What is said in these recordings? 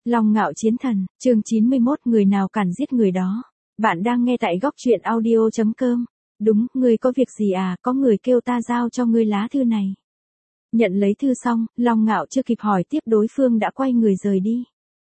Long Ngạo Chiến Thần, chương 91, người nào cản giết người đó. Bạn đang nghe tại góc truyện audio.com. Đúng, ngươi có việc gì à, có người kêu ta giao cho ngươi lá thư này. Nhận lấy thư xong, Long Ngạo chưa kịp hỏi tiếp đối phương đã quay người rời đi.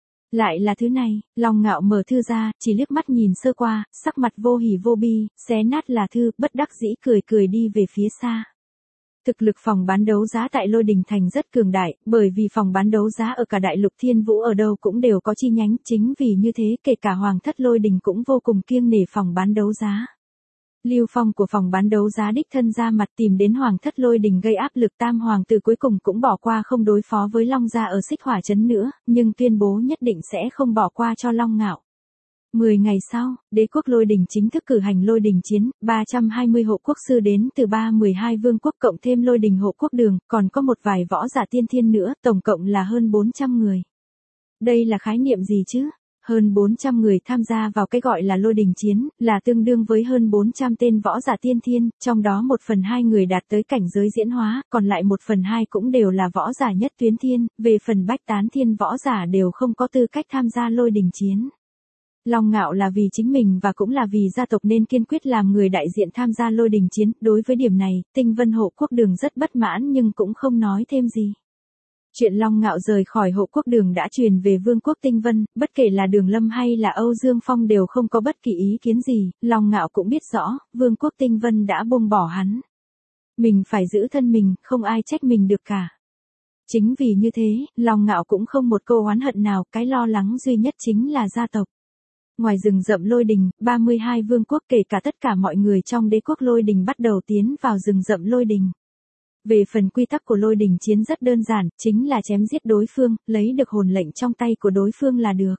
Lại là thứ này, Long Ngạo mở thư ra, chỉ liếc mắt nhìn sơ qua, sắc mặt vô hỉ vô bi, xé nát là thư, bất đắc dĩ cười đi về phía xa. Thực lực phòng bán đấu giá tại Lôi Đình Thành rất cường đại, bởi vì phòng bán đấu giá ở cả đại lục Thiên Vũ ở đâu cũng đều có chi nhánh, chính vì như thế kể cả Hoàng thất Lôi Đình cũng vô cùng kiêng nể phòng bán đấu giá. Lưu Phong của phòng bán đấu giá đích thân ra mặt tìm đến Hoàng thất Lôi Đình gây áp lực, Tam Hoàng tử cuối cùng cũng bỏ qua không đối phó với Long gia ở Xích Hỏa trấn nữa, nhưng tuyên bố nhất định sẽ không bỏ qua cho Long Ngạo. 10 ngày sau, đế quốc Lôi Đình chính thức cử hành Lôi Đình chiến, 320 hộ quốc sư đến từ 12 vương quốc cộng thêm Lôi Đình hộ quốc đường, còn có một vài võ giả tiên thiên nữa, tổng cộng là hơn 400 người. Đây là khái niệm gì chứ? Hơn 400 người tham gia vào cái gọi là Lôi Đình chiến, là tương đương với hơn 400 tên võ giả tiên thiên, trong đó 1/2 người đạt tới cảnh giới diễn hóa, còn lại 1/2 cũng đều là võ giả nhất tuyến thiên, về phần bách tán thiên võ giả đều không có tư cách tham gia Lôi Đình chiến. Long Ngạo là vì chính mình và cũng là vì gia tộc nên kiên quyết làm người đại diện tham gia Lôi Đình chiến, đối với điểm này, Tinh Vân hộ quốc đường rất bất mãn nhưng cũng không nói thêm gì. Chuyện Long Ngạo rời khỏi hộ quốc đường đã truyền về vương quốc Tinh Vân, bất kể là Đường Lâm hay là Âu Dương Phong đều không có bất kỳ ý kiến gì, Long Ngạo cũng biết rõ, vương quốc Tinh Vân đã buông bỏ hắn. Mình phải giữ thân mình, không ai trách mình được cả. Chính vì như thế, Long Ngạo cũng không một câu oán hận nào, cái lo lắng duy nhất chính là gia tộc. Ngoài rừng rậm Lôi Đình, 32 vương quốc kể cả tất cả mọi người trong đế quốc Lôi Đình bắt đầu tiến vào rừng rậm Lôi Đình. Về phần quy tắc của Lôi Đình chiến rất đơn giản, chính là chém giết đối phương, lấy được hồn lệnh trong tay của đối phương là được.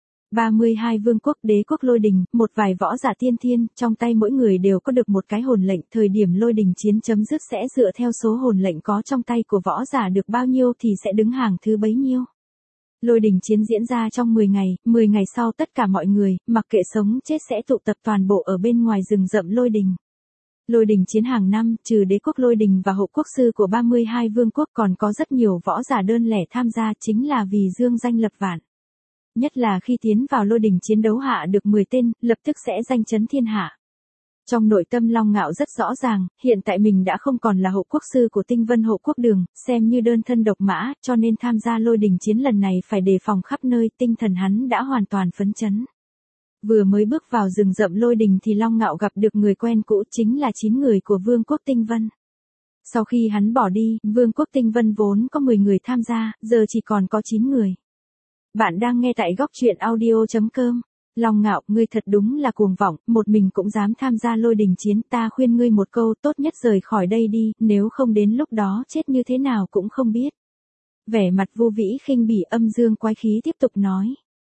32 vương quốc đế quốc Lôi Đình, một vài võ giả tiên thiên, trong tay mỗi người đều có được một cái hồn lệnh, thời điểm Lôi Đình chiến chấm dứt sẽ dựa theo số hồn lệnh có trong tay của võ giả được bao nhiêu thì sẽ đứng hàng thứ bấy nhiêu. Lôi Đình chiến diễn ra trong 10 ngày sau tất cả mọi người, mặc kệ sống chết sẽ tụ tập toàn bộ ở bên ngoài rừng rậm Lôi Đình. Lôi Đình chiến hàng năm, trừ đế quốc Lôi Đình và hộ quốc sư của 32 vương quốc còn có rất nhiều võ giả đơn lẻ tham gia chính là vì dương danh lập vạn. Nhất là khi tiến vào Lôi Đình chiến đấu hạ được 10 tên, lập tức sẽ danh chấn thiên hạ. Trong nội tâm Long Ngạo rất rõ ràng, hiện tại mình đã không còn là hộ quốc sư của Tinh Vân hộ quốc đường, xem như đơn thân độc mã, cho nên tham gia Lôi Đình chiến lần này phải đề phòng khắp nơi, tinh thần hắn đã hoàn toàn phấn chấn. Vừa mới bước vào rừng rậm Lôi Đình thì Long Ngạo gặp được người quen cũ, chính là 9 người của vương quốc Tinh Vân. Sau khi hắn bỏ đi, vương quốc Tinh Vân vốn có 10 người tham gia, giờ chỉ còn có 9 người. Bạn đang nghe tại góc truyện audio.com. Long Ngạo, ngươi thật đúng là cuồng vọng, một mình cũng dám tham gia Lôi Đình chiến, ta khuyên ngươi một câu, tốt nhất rời khỏi đây đi, nếu không đến lúc đó chết như thế nào cũng không biết. Vẻ mặt Vô Vĩ khinh bỉ âm dương quái khí tiếp tục nói.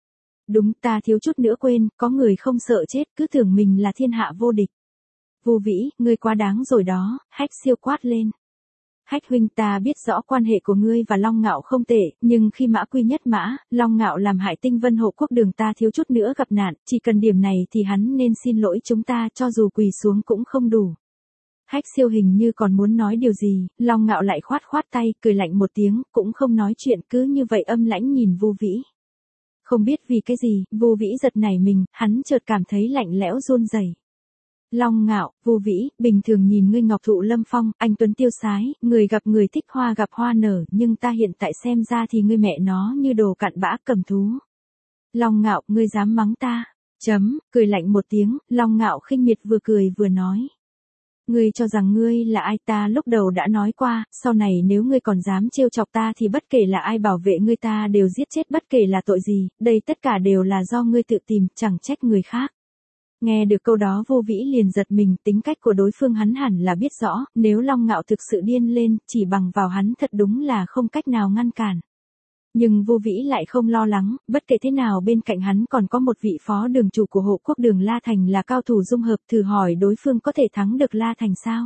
Đúng, ta thiếu chút nữa quên, có người không sợ chết, cứ tưởng mình là thiên hạ vô địch. Vô Vĩ, ngươi quá đáng rồi đó, Hách Siêu quát lên. Hách huynh, ta biết rõ quan hệ của ngươi và Long Ngạo không tệ, nhưng khi mã quy nhất mã, Long Ngạo làm hại Tinh Vân hộ quốc đường ta thiếu chút nữa gặp nạn, chỉ cần điểm này thì hắn nên xin lỗi chúng ta, cho dù quỳ xuống cũng không đủ. Hách Siêu hình như còn muốn nói điều gì, Long Ngạo lại khoát tay, cười lạnh một tiếng, cũng không nói chuyện, cứ như vậy âm lãnh nhìn Vô Vĩ. Không biết vì cái gì, Vô Vĩ giật nảy mình, hắn chợt cảm thấy lạnh lẽo run rẩy. Long Ngạo, Vô Vĩ, bình thường nhìn ngươi ngọc thụ lâm phong, anh tuấn tiêu sái, người gặp người thích hoa gặp hoa nở, nhưng ta hiện tại xem ra thì ngươi mẹ nó như đồ cặn bã cầm thú. Long Ngạo, ngươi dám mắng ta? Cười lạnh một tiếng, Long Ngạo khinh miệt vừa cười vừa nói. Ngươi cho rằng ngươi là ai, ta lúc đầu đã nói qua, sau này nếu ngươi còn dám trêu chọc ta thì bất kể là ai bảo vệ ngươi ta đều giết chết, bất kể là tội gì, đây tất cả đều là do ngươi tự tìm, chẳng trách người khác. Nghe được câu đó Vô Vĩ liền giật mình, tính cách của đối phương hắn hẳn là biết rõ, nếu Long Ngạo thực sự điên lên, chỉ bằng vào hắn thật đúng là không cách nào ngăn cản. Nhưng Vô Vĩ lại không lo lắng, bất kể thế nào bên cạnh hắn còn có một vị phó đường chủ của hộ quốc đường La Thành là cao thủ dung hợp, thử hỏi đối phương có thể thắng được La Thành sao?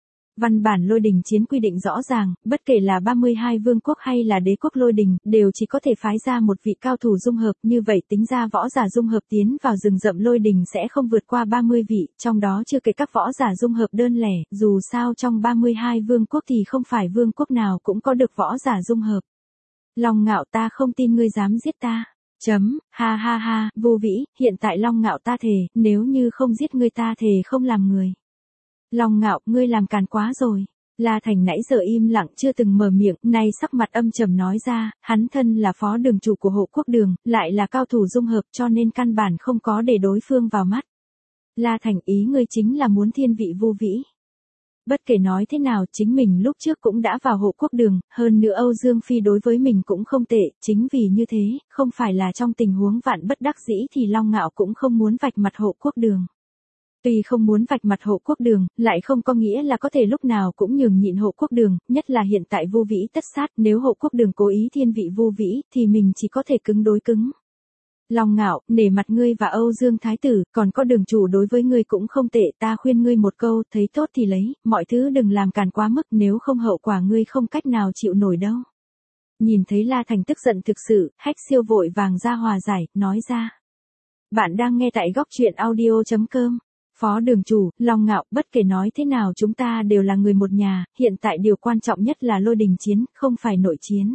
Văn bản Lôi Đình chiến quy định rõ ràng, bất kể là 32 vương quốc hay là đế quốc Lôi Đình, đều chỉ có thể phái ra một vị cao thủ dung hợp, như vậy tính ra võ giả dung hợp tiến vào rừng rậm Lôi Đình sẽ không vượt qua 30 vị, trong đó chưa kể các võ giả dung hợp đơn lẻ, dù sao trong 32 vương quốc thì không phải vương quốc nào cũng có được võ giả dung hợp. Long Ngạo, ta không tin ngươi dám giết ta. Ha ha ha, vô vĩ, hiện tại Long Ngạo ta thề, nếu như không giết ngươi ta thề không làm người. Long Ngạo, ngươi làm càn quá rồi. La Thành nãy giờ im lặng chưa từng mở miệng, nay sắc mặt âm trầm nói ra, hắn thân là phó đường chủ của Hộ Quốc Đường, lại là cao thủ dung hợp cho nên căn bản không có để đối phương vào mắt. La Thành, ý ngươi chính là muốn thiên vị vô vĩ. Bất kể nói thế nào, chính mình lúc trước cũng đã vào Hộ Quốc Đường, hơn nữa Âu Dương Phi đối với mình cũng không tệ, chính vì như thế, không phải là trong tình huống vạn bất đắc dĩ thì Long Ngạo cũng không muốn vạch mặt Hộ Quốc Đường. Tuy không muốn vạch mặt Hộ Quốc Đường, lại không có nghĩa là có thể lúc nào cũng nhường nhịn Hộ Quốc Đường, nhất là hiện tại vô vĩ tất sát, nếu Hộ Quốc Đường cố ý thiên vị vô vĩ, thì mình chỉ có thể cứng đối cứng. Long Ngạo, nể mặt ngươi và Âu Dương Thái Tử, còn có đường chủ đối với ngươi cũng không tệ, ta khuyên ngươi một câu, thấy tốt thì lấy, mọi thứ đừng làm càn quá mức, nếu không hậu quả ngươi không cách nào chịu nổi đâu. Nhìn thấy La Thành tức giận thực sự, Hách Siêu vội vàng ra hòa giải, nói ra. Bạn đang nghe tại góc truyện audio.com. Phó đường chủ, Long Ngạo, bất kể nói thế nào chúng ta đều là người một nhà, hiện tại điều quan trọng nhất là lôi đình chiến, không phải nội chiến.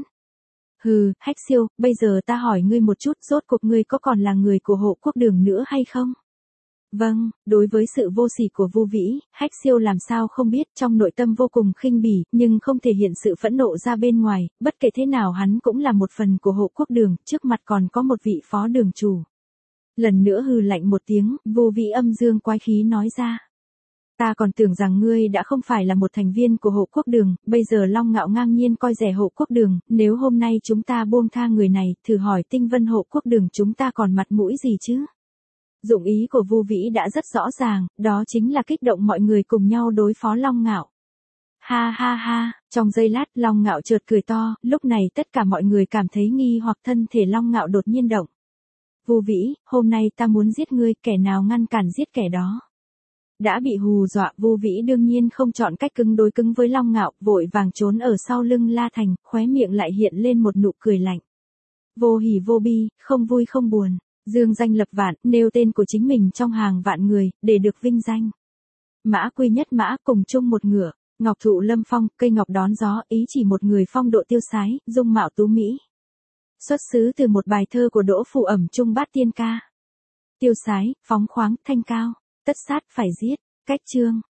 Hừ, Hách Siêu, bây giờ ta hỏi ngươi một chút, rốt cuộc ngươi có còn là người của Hộ Quốc Đường nữa hay không? Vâng, đối với sự vô sỉ của vô vĩ, Hách Siêu làm sao không biết, trong nội tâm vô cùng khinh bỉ, nhưng không thể hiện sự phẫn nộ ra bên ngoài, bất kể thế nào hắn cũng là một phần của Hộ Quốc Đường, trước mặt còn có một vị phó đường chủ. Lần nữa hừ lạnh một tiếng, vô vĩ âm dương quái khí nói ra. Ta còn tưởng rằng ngươi đã không phải là một thành viên của Hộ Quốc Đường, bây giờ Long Ngạo ngang nhiên coi rẻ Hộ Quốc Đường, nếu hôm nay chúng ta buông tha người này, thử hỏi Tinh Vân Hộ Quốc Đường chúng ta còn mặt mũi gì chứ? Dụng ý của vô vĩ đã rất rõ ràng, đó chính là kích động mọi người cùng nhau đối phó Long Ngạo. Ha ha ha, trong giây lát Long Ngạo chợt cười to, lúc này tất cả mọi người cảm thấy nghi hoặc thân thể Long Ngạo đột nhiên động. Vô vĩ, hôm nay ta muốn giết ngươi, kẻ nào ngăn cản giết kẻ đó. Đã bị hù dọa, vô vĩ đương nhiên không chọn cách cứng đối cứng với Long Ngạo, vội vàng trốn ở sau lưng La Thành, khóe miệng lại hiện lên một nụ cười lạnh. Vô hỉ vô bi, không vui không buồn, dương danh lập vạn, nêu tên của chính mình trong hàng vạn người, để được vinh danh. Mã quy nhất mã, cùng chung một ngựa, ngọc thụ lâm phong, cây ngọc đón gió, ý chỉ một người phong độ tiêu sái, dung mạo tú mỹ. Xuất xứ từ một bài thơ của Đỗ Phủ Ẩm Trung Bát Tiên Ca. Tiêu sái, phóng khoáng, thanh cao, tất sát phải giết, cách chương.